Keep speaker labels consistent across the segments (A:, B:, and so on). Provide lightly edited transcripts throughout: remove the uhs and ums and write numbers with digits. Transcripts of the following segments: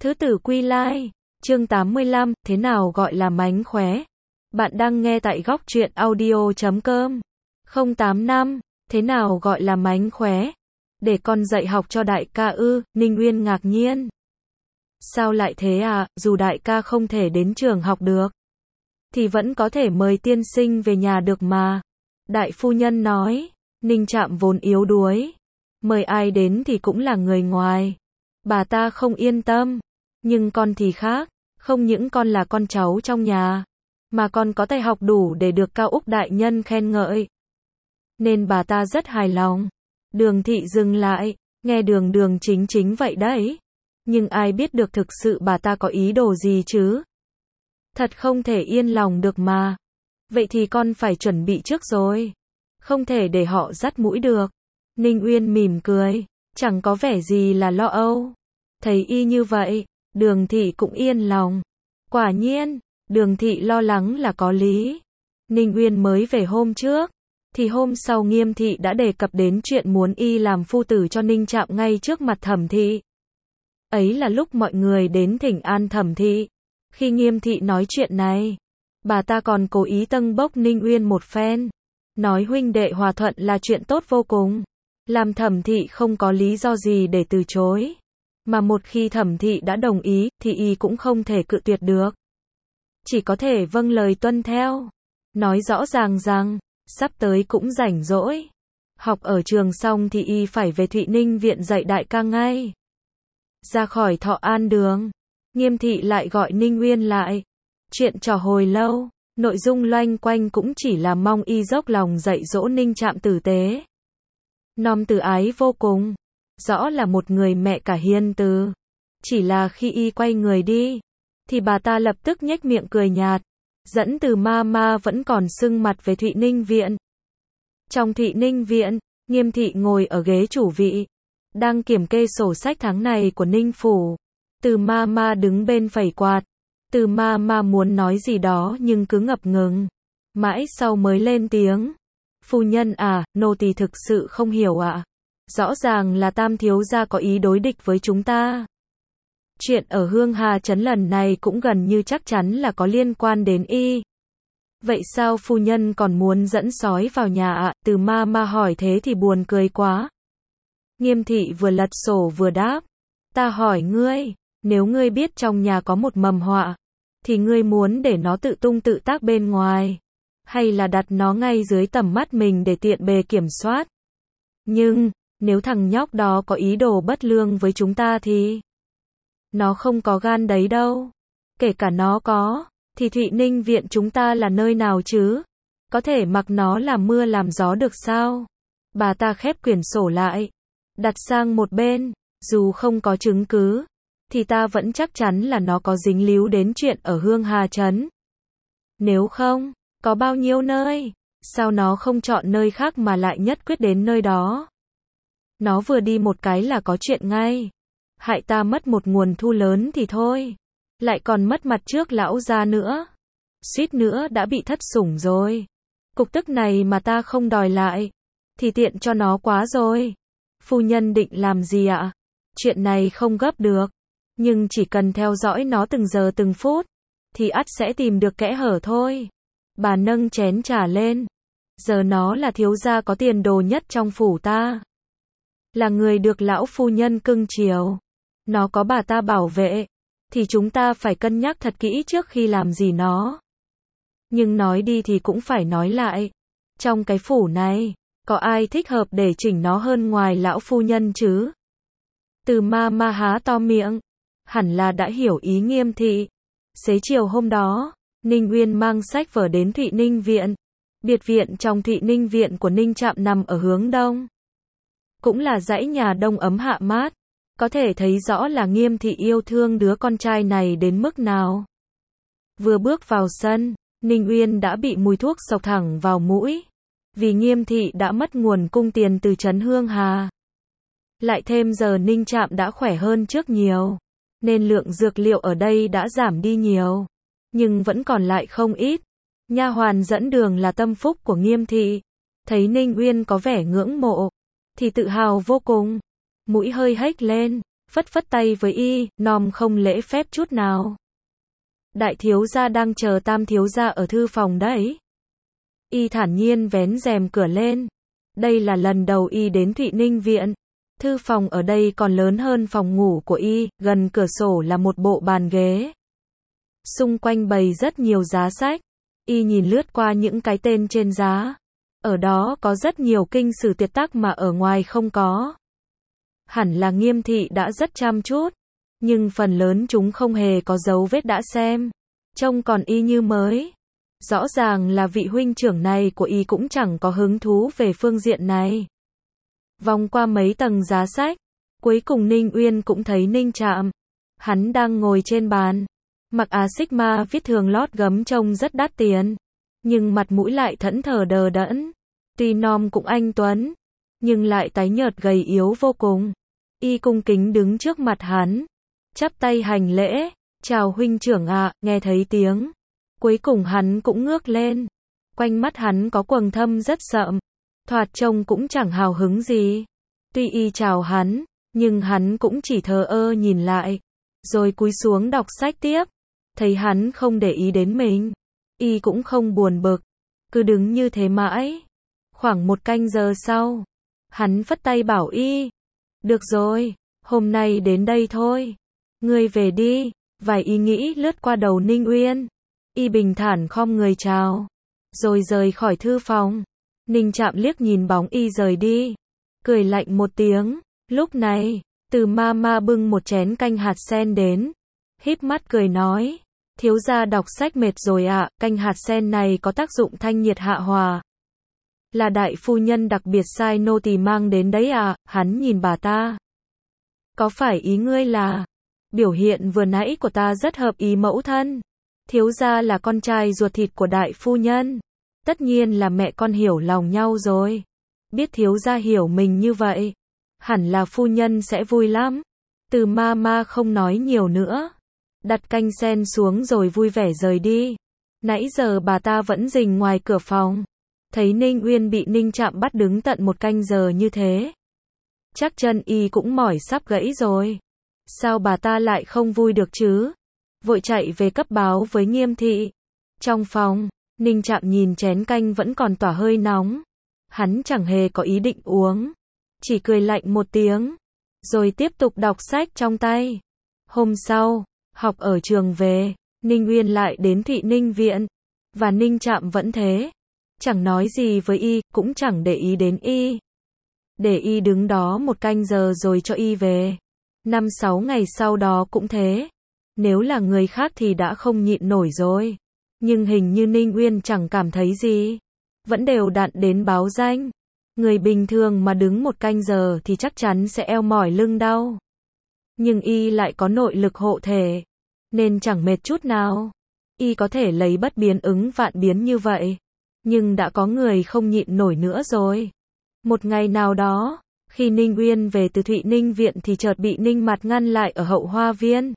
A: Thứ tử quy lai, chương 85, thế nào gọi là mánh khóe? Bạn đang nghe tại góc truyện audio.com. 085, thế nào gọi là mánh khóe? Để con dạy học cho đại ca ư? Ninh Uyên ngạc nhiên. Sao lại thế à, dù đại ca không thể đến trường học được, thì vẫn có thể mời tiên sinh về nhà được mà. Đại phu nhân nói, Ninh Trạm vốn yếu đuối, mời ai đến thì cũng là người ngoài. Bà ta không yên tâm, nhưng con thì khác, không những con là con cháu trong nhà, mà con có tài học đủ để được Cao Úc đại nhân khen ngợi. Nên bà ta rất hài lòng. Đường thị dừng lại, nghe đường đường chính chính vậy đấy. Nhưng ai biết được thực sự bà ta có ý đồ gì chứ? Thật không thể yên lòng được mà. Vậy thì con phải chuẩn bị trước rồi. Không thể để họ dắt mũi được. Ninh Uyên mỉm cười, chẳng có vẻ gì là lo âu. Thấy y như vậy, Đường thị cũng yên lòng. Quả nhiên, Đường thị lo lắng là có lý. Ninh Uyên mới về hôm trước, thì hôm sau Nghiêm thị đã đề cập đến chuyện muốn y làm phu tử cho Ninh Trạm ngay trước mặt Thẩm thị. Ấy là lúc mọi người đến thỉnh an Thẩm thị. Khi Nghiêm thị nói chuyện này, bà ta còn cố ý tâng bốc Ninh Uyên một phen, nói huynh đệ hòa thuận là chuyện tốt vô cùng, làm Thẩm thị không có lý do gì để từ chối. Mà một khi Thẩm thị đã đồng ý, thì y cũng không thể cự tuyệt được. Chỉ có thể vâng lời tuân theo. Nói rõ ràng rằng, sắp tới cũng rảnh rỗi. Học ở trường xong thì y phải về Thụy Ninh viện dạy đại ca ngay. Ra khỏi Thọ An đường, Nghiêm thị lại gọi Ninh Uyên lại. Chuyện trò hồi lâu, nội dung loanh quanh cũng chỉ là mong y dốc lòng dạy dỗ Ninh Trạm tử tế. Nom từ ái vô cùng. Rõ là một người mẹ cả hiền từ. Chỉ là khi y quay người đi, thì bà ta lập tức nhếch miệng cười nhạt, dẫn Từ ma vẫn còn sưng mặt về Thụy Ninh viện. Trong Thụy Ninh viện, Nghiêm thị ngồi ở ghế chủ vị, đang kiểm kê sổ sách tháng này của Ninh phủ. Từ ma đứng bên phẩy quạt. Từ ma muốn nói gì đó nhưng cứ ngập ngừng. Mãi sau mới lên tiếng. Phu nhân à, nô tỳ thực sự không hiểu ạ. Rõ ràng là Tam thiếu gia có ý đối địch với chúng ta. Chuyện ở Hương Hà Trấn lần này cũng gần như chắc chắn là có liên quan đến y. Vậy sao phu nhân còn muốn dẫn sói vào nhà ạ? Từ ma hỏi thế thì buồn cười quá. Nghiêm thị vừa lật sổ vừa đáp. Ta hỏi ngươi, nếu ngươi biết trong nhà có một mầm họa, thì ngươi muốn để nó tự tung tự tác bên ngoài, hay là đặt nó ngay dưới tầm mắt mình để tiện bề kiểm soát? Nhưng, nếu thằng nhóc đó có ý đồ bất lương với chúng ta thì... Nó không có gan đấy đâu. Kể cả nó có, thì Thụy Ninh viện chúng ta là nơi nào chứ? Có thể mặc nó làm mưa làm gió được sao? Bà ta khép quyển sổ lại, đặt sang một bên. Dù không có chứng cứ, thì ta vẫn chắc chắn là nó có dính líu đến chuyện ở Hương Hà Trấn. Nếu không, có bao nhiêu nơi, sao nó không chọn nơi khác mà lại nhất quyết đến nơi đó? Nó vừa đi một cái là có chuyện ngay. Hại ta mất một nguồn thu lớn thì thôi, lại còn mất mặt trước lão gia nữa. Suýt nữa đã bị thất sủng rồi. Cục tức này mà ta không đòi lại, thì tiện cho nó quá rồi. Phu nhân định làm gì ạ? Chuyện này không gấp được, nhưng chỉ cần theo dõi nó từng giờ từng phút, thì ắt sẽ tìm được kẽ hở thôi. Bà nâng chén trà lên. Giờ nó là thiếu gia có tiền đồ nhất trong phủ ta, là người được lão phu nhân cưng chiều. Nó có bà ta bảo vệ, thì chúng ta phải cân nhắc thật kỹ trước khi làm gì nó. Nhưng nói đi thì cũng phải nói lại. Trong cái phủ này, có ai thích hợp để chỉnh nó hơn ngoài lão phu nhân chứ? Từ ma há to miệng, hẳn là đã hiểu ý Nghiêm thị. Xế chiều hôm đó, Ninh Uyên mang sách vở đến Thụy Ninh viện. Biệt viện trong Thụy Ninh viện của Ninh Trạm nằm ở hướng đông. Cũng là dãy nhà đông ấm hạ mát. Có thể thấy rõ là Nghiêm thị yêu thương đứa con trai này đến mức nào. Vừa bước vào sân, Ninh Uyên đã bị mùi thuốc xộc thẳng vào mũi. Vì Nghiêm thị đã mất nguồn cung tiền từ trấn Hương Hà. Lại thêm giờ Ninh Trạm đã khỏe hơn trước nhiều, nên lượng dược liệu ở đây đã giảm đi nhiều. Nhưng vẫn còn lại không ít. Nha hoàn dẫn đường là tâm phúc của Nghiêm thị. Thấy Ninh Uyên có vẻ ngưỡng mộ, thì tự hào vô cùng. Mũi hơi hếch lên, phất phất tay với y, nom không lễ phép chút nào. Đại thiếu gia đang chờ tam thiếu gia ở thư phòng đấy. Y thản nhiên vén rèm cửa lên. Đây là lần đầu y đến Thụy Ninh viện. Thư phòng ở đây còn lớn hơn phòng ngủ của y, gần cửa sổ là một bộ bàn ghế. Xung quanh bày rất nhiều giá sách. Y nhìn lướt qua những cái tên trên giá. Ở đó có rất nhiều kinh sử tuyệt tác mà ở ngoài không có. Hẳn là Nghiêm thị đã rất chăm chút. Nhưng phần lớn chúng không hề có dấu vết đã xem. Trông còn y như mới. Rõ ràng là vị huynh trưởng này của y cũng chẳng có hứng thú về phương diện này. Vòng qua mấy tầng giá sách. Cuối cùng Ninh Uyên cũng thấy Ninh Trạm. Hắn đang ngồi trên bàn. Mặc áo Sigma viết thường lót gấm trông rất đắt tiền. Nhưng mặt mũi lại thẫn thờ đờ đẫn. Tuy nom cũng anh tuấn. Nhưng lại tái nhợt gầy yếu vô cùng. Y cung kính đứng trước mặt hắn. Chắp tay hành lễ. Chào huynh trưởng ạ, nghe thấy tiếng. Cuối cùng hắn cũng ngước lên. Quanh mắt hắn có quầng thâm rất sậm. Thoạt trông cũng chẳng hào hứng gì. Tuy y chào hắn, nhưng hắn cũng chỉ thờ ơ nhìn lại. Rồi cúi xuống đọc sách tiếp. Thấy hắn không để ý đến mình. Y cũng không buồn bực. Cứ đứng như thế mãi. Khoảng 1 canh giờ sau. Hắn phất tay bảo y. Được rồi, hôm nay đến đây thôi. Ngươi về đi. Vài ý nghĩ lướt qua đầu Ninh Uyên. Y bình thản khom người chào. Rồi rời khỏi thư phòng. Ninh Trạm liếc nhìn bóng y rời đi. Cười lạnh một tiếng. Lúc này, Từ Mama bưng một chén canh hạt sen đến. Híp mắt cười nói. Thiếu gia đọc sách mệt rồi ạ, canh hạt sen này có tác dụng thanh nhiệt hạ hòa. Là đại phu nhân đặc biệt sai nô tỳ mang đến đấy ạ, hắn nhìn bà ta. Có phải ý ngươi là, biểu hiện vừa nãy của ta rất hợp ý mẫu thân. Thiếu gia là con trai ruột thịt của đại phu nhân. Tất nhiên là mẹ con hiểu lòng nhau rồi. Biết thiếu gia hiểu mình như vậy. Hẳn là phu nhân sẽ vui lắm. Từ Mama không nói nhiều nữa. Đặt canh sen xuống rồi vui vẻ rời đi. Nãy giờ bà ta vẫn rình ngoài cửa phòng. Thấy Ninh Uyên bị Ninh Trạm bắt đứng tận 1 canh giờ như thế. Chắc chân y cũng mỏi sắp gãy rồi. Sao bà ta lại không vui được chứ? Vội chạy về cấp báo với Nghiêm thị. Trong phòng, Ninh Trạm nhìn chén canh vẫn còn tỏa hơi nóng. Hắn chẳng hề có ý định uống. Chỉ cười lạnh một tiếng. Rồi tiếp tục đọc sách trong tay. Hôm sau, học ở trường về, Ninh Uyên lại đến Thụy Ninh viện. Và Ninh Trạm vẫn thế. Chẳng nói gì với y, cũng chẳng để ý đến y. Để y đứng đó 1 canh giờ rồi cho y về. 5-6 ngày sau đó cũng thế. Nếu là người khác thì đã không nhịn nổi rồi. Nhưng hình như Ninh Uyên chẳng cảm thấy gì. Vẫn đều đặn đến báo danh. Người bình thường mà đứng 1 canh giờ thì chắc chắn sẽ eo mỏi lưng đau. Nhưng y lại có nội lực hộ thể. Nên chẳng mệt chút nào. Y có thể lấy bất biến ứng vạn biến như vậy. Nhưng đã có người không nhịn nổi nữa rồi. Một ngày nào đó, khi Ninh Uyên về từ Thụy Ninh viện thì chợt bị Ninh Mặt ngăn lại ở hậu hoa viên.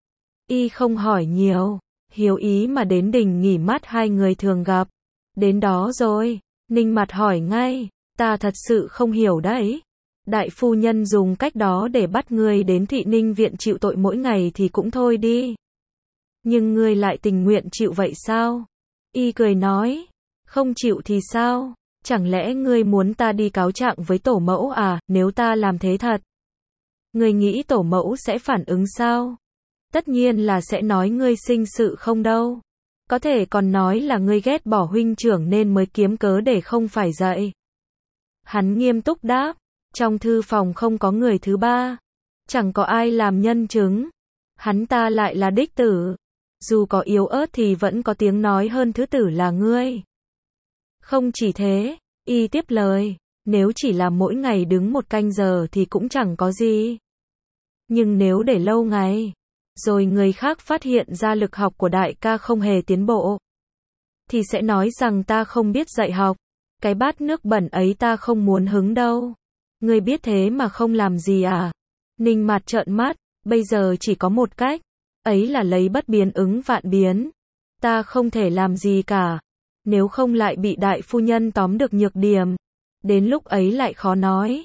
A: Y không hỏi nhiều, hiếu ý mà đến đình nghỉ mát hai người thường gặp. Đến đó rồi, Ninh Mặt hỏi ngay, ta thật sự không hiểu đấy. Đại phu nhân dùng cách đó để bắt ngươi đến Thụy Ninh viện chịu tội mỗi ngày thì cũng thôi đi. Nhưng ngươi lại tình nguyện chịu vậy sao? Y cười nói, không chịu thì sao? Chẳng lẽ ngươi muốn ta đi cáo trạng với tổ mẫu à, nếu ta làm thế thật? Ngươi nghĩ tổ mẫu sẽ phản ứng sao? Tất nhiên là sẽ nói ngươi sinh sự không đâu. Có thể còn nói là ngươi ghét bỏ huynh trưởng nên mới kiếm cớ để không phải dạy. Hắn nghiêm túc đáp, trong thư phòng không có người thứ ba. Chẳng có ai làm nhân chứng. Hắn ta lại là đích tử. Dù có yếu ớt thì vẫn có tiếng nói hơn thứ tử là ngươi. Không chỉ thế, y tiếp lời, nếu chỉ là mỗi ngày đứng 1 canh giờ thì cũng chẳng có gì. Nhưng nếu để lâu ngày, rồi người khác phát hiện ra lực học của đại ca không hề tiến bộ, thì sẽ nói rằng ta không biết dạy học. Cái bát nước bẩn ấy ta không muốn hứng đâu. Ngươi biết thế mà không làm gì à? Ninh Mặt trợn mắt, bây giờ chỉ có một cách, ấy là lấy bất biến ứng vạn biến. Ta không thể làm gì cả. Nếu không lại bị đại phu nhân tóm được nhược điểm. Đến lúc ấy lại khó nói.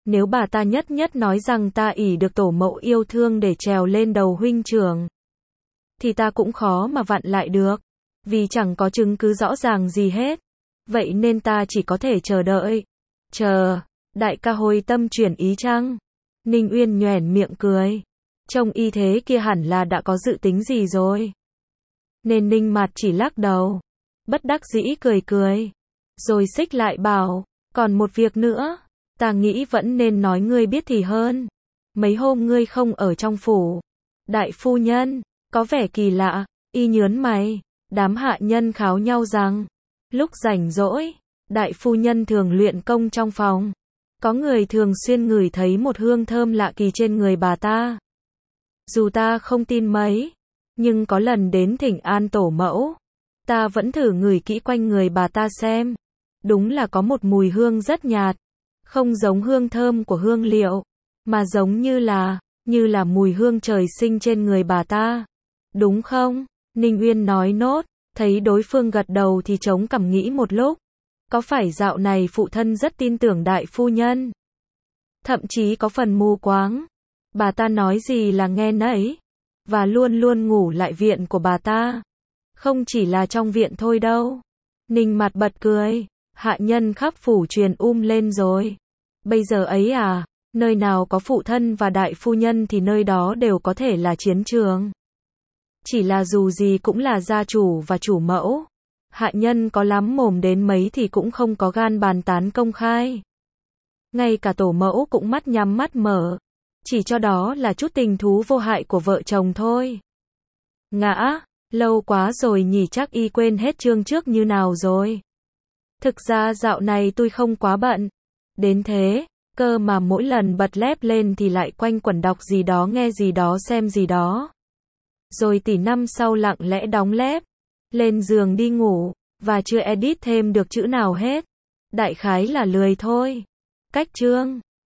A: Nếu bà ta nhất nhất nói rằng ta ỷ được tổ mẫu yêu thương để trèo lên đầu huynh trưởng, thì ta cũng khó mà vặn lại được, vì chẳng có chứng cứ rõ ràng gì hết. Vậy nên ta chỉ có thể chờ đợi. Chờ, đại ca hồi tâm chuyển ý chăng? Ninh Uyên nhoẻn miệng cười. Trông y thế kia hẳn là đã có dự tính gì rồi. Nên Ninh Mạt chỉ lắc đầu, bất đắc dĩ cười cười, rồi xích lại bảo, còn một việc nữa, ta nghĩ vẫn nên nói ngươi biết thì hơn. Mấy hôm ngươi không ở trong phủ, đại phu nhân, có vẻ kỳ lạ, y nhớn mày, đám hạ nhân kháo nhau rằng, lúc rảnh rỗi, đại phu nhân thường luyện công trong phòng. Có người thường xuyên ngửi thấy một hương thơm lạ kỳ trên người bà ta. Dù ta không tin mấy, nhưng có lần đến thỉnh an tổ mẫu, ta vẫn thử ngửi kỹ quanh người bà ta xem. Đúng là có một mùi hương rất nhạt, không giống hương thơm của hương liệu, mà giống như là mùi hương trời sinh trên người bà ta. Đúng không? Ninh Uyên nói nốt, thấy đối phương gật đầu thì chống cằm nghĩ một lúc. Có phải dạo này phụ thân rất tin tưởng đại phu nhân? Thậm chí có phần mù quáng. Bà ta nói gì là nghe nấy. Và luôn luôn ngủ lại viện của bà ta. Không chỉ là trong viện thôi đâu. Ninh Mạt bật cười. Hạ nhân khắp phủ truyền lên rồi. Bây giờ ấy à, nơi nào có phụ thân và đại phu nhân thì nơi đó đều có thể là chiến trường. Chỉ là dù gì cũng là gia chủ và chủ mẫu. Hạ nhân có lắm mồm đến mấy thì cũng không có gan bàn tán công khai. Ngay cả tổ mẫu cũng mắt nhắm mắt mở. Chỉ cho đó là chút tình thú vô hại của vợ chồng thôi. Ngã, lâu quá rồi nhỉ, chắc y quên hết chương trước như nào rồi. Thực ra dạo này tôi không quá bận. Đến thế, cơ mà mỗi lần bật lép lên thì lại quanh quẩn đọc gì đó, nghe gì đó, xem gì đó. Rồi tỉ năm sau lặng lẽ đóng lép, lên giường đi ngủ, và chưa edit thêm được chữ nào hết. Đại khái là lười thôi. Cách chương